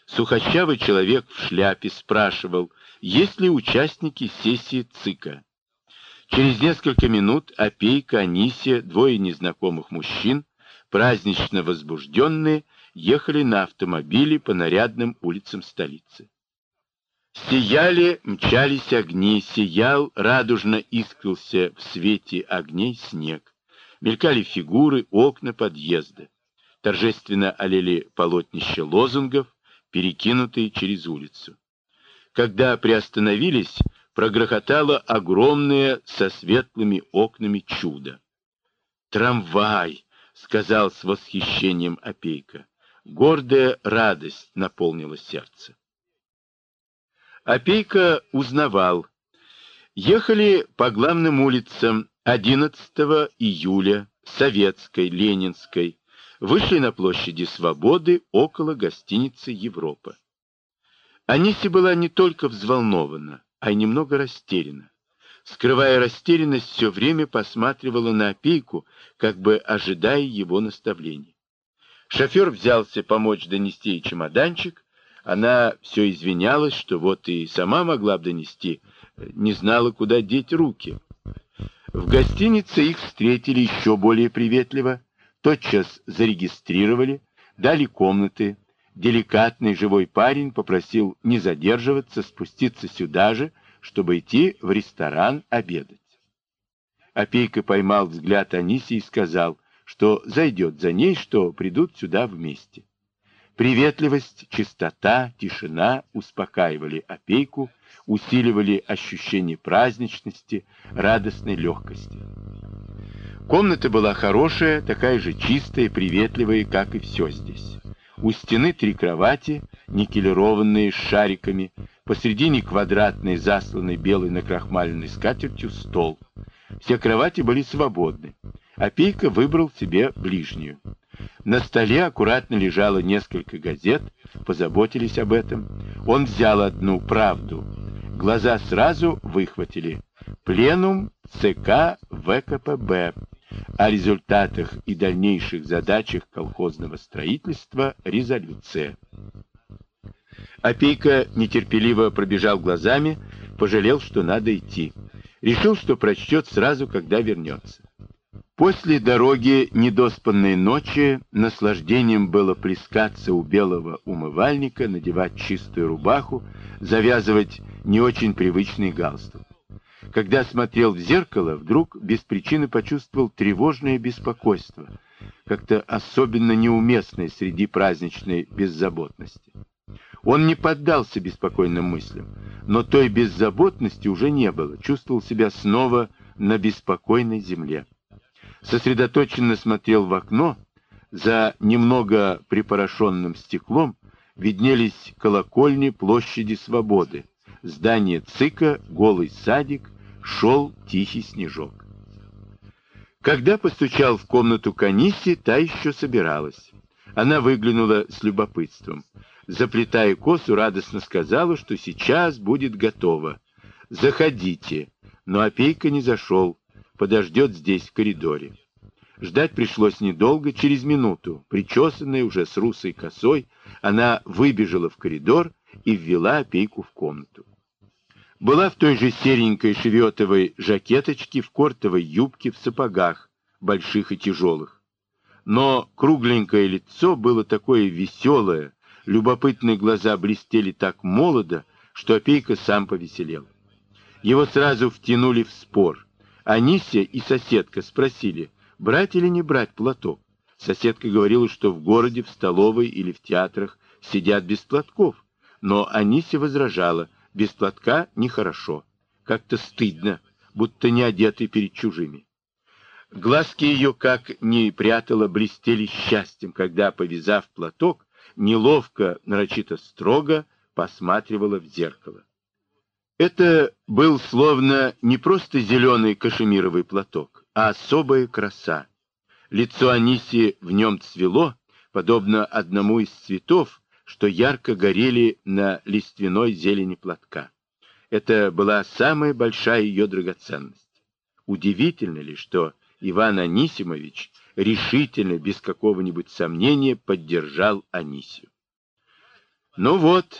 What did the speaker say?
Сухощавый человек в шляпе спрашивал, есть ли участники сессии ЦИКа. Через несколько минут Опейка, Анисия, двое незнакомых мужчин, празднично возбужденные, ехали на автомобиле по нарядным улицам столицы. Сияли, мчались огни, сиял, радужно искрился в свете огней снег. Мелькали фигуры, окна подъезда. Торжественно олели полотнища лозунгов, перекинутые через улицу. Когда приостановились, прогрохотало огромное со светлыми окнами чудо. «Трамвай!» — сказал с восхищением Опейка. Гордая радость наполнила сердце. Опейка узнавал. Ехали по главным улицам 11 июля, Советской, Ленинской, вышли на площади Свободы около гостиницы «Европа». Анисия была не только взволнована, а и немного растеряна. Скрывая растерянность, все время посматривала на Опейку, как бы ожидая его наставлений. Шофер взялся помочь донести ей чемоданчик. Она все извинялась, что вот и сама могла бы донести, не знала, куда деть руки. В гостинице их встретили еще более приветливо, тотчас зарегистрировали, дали комнаты. Деликатный живой парень попросил не задерживаться, спуститься сюда же, чтобы идти в ресторан обедать. Опейка поймал взгляд Анисии и сказал, что зайдет за ней, что придут сюда вместе. Приветливость, чистота, тишина успокаивали Опейку, усиливали ощущение праздничности, радостной легкости. Комната была хорошая, такая же чистая и приветливая, как и все здесь. У стены 3 кровати, никелированные с шариками, посредине квадратный, засланный белой накрахмаленной скатертью стол. Все кровати были свободны. Опейка выбрал себе ближнюю. На столе аккуратно лежало несколько газет, позаботились об этом. Он взял одну «Правду». Глаза сразу выхватили. Пленум ЦК ВКПБ. О результатах и дальнейших задачах колхозного строительства резолюция. Опейка нетерпеливо пробежал глазами, пожалел, что надо идти. Решил, что прочтет сразу, когда вернется. После дороги недоспанной ночи наслаждением было плескаться у белого умывальника, надевать чистую рубаху, завязывать не очень привычный галстук. Когда смотрел в зеркало, вдруг без причины почувствовал тревожное беспокойство, как-то особенно неуместное среди праздничной беззаботности. Он не поддался беспокойным мыслям, но той беззаботности уже не было, чувствовал себя снова на беспокойной земле. Сосредоточенно смотрел в окно, за немного припорошенным стеклом виднелись колокольни площади Свободы, здание ЦИКа, голый садик, шел тихий снежок. Когда постучал в комнату к Анисе, та еще собиралась. Она выглянула с любопытством. Заплетая косу, радостно сказала, что сейчас будет готово. «Заходите». Но Опейка не зашел, подождет здесь в коридоре. Ждать пришлось недолго, через минуту, причесанная уже с русой косой, она выбежала в коридор и ввела Опейку в комнату. Была в той же серенькой шеветовой жакеточке, в кортовой юбке, в сапогах, больших и тяжелых. Но кругленькое лицо было такое веселое, любопытные глаза блестели так молодо, что Опейка сам повеселел. Его сразу втянули в спор. Анисия и соседка спросили, брать или не брать платок. Соседка говорила, что в городе, в столовой или в театрах сидят без платков, но Анисия возражала, без платка нехорошо, как-то стыдно, будто не одетый перед чужими. Глазки ее, как ни прятала, блестели счастьем, когда, повязав платок, неловко, нарочито строго посматривала в зеркало. Это был словно не просто зеленый кашемировый платок, а особая краса. Лицо Анисии в нем цвело, подобно одному из цветов, что ярко горели на лиственной зелени платка. Это была самая большая ее драгоценность. Удивительно ли, что Иван Анисимович решительно, без какого-нибудь сомнения, поддержал Анисию. Ну вот,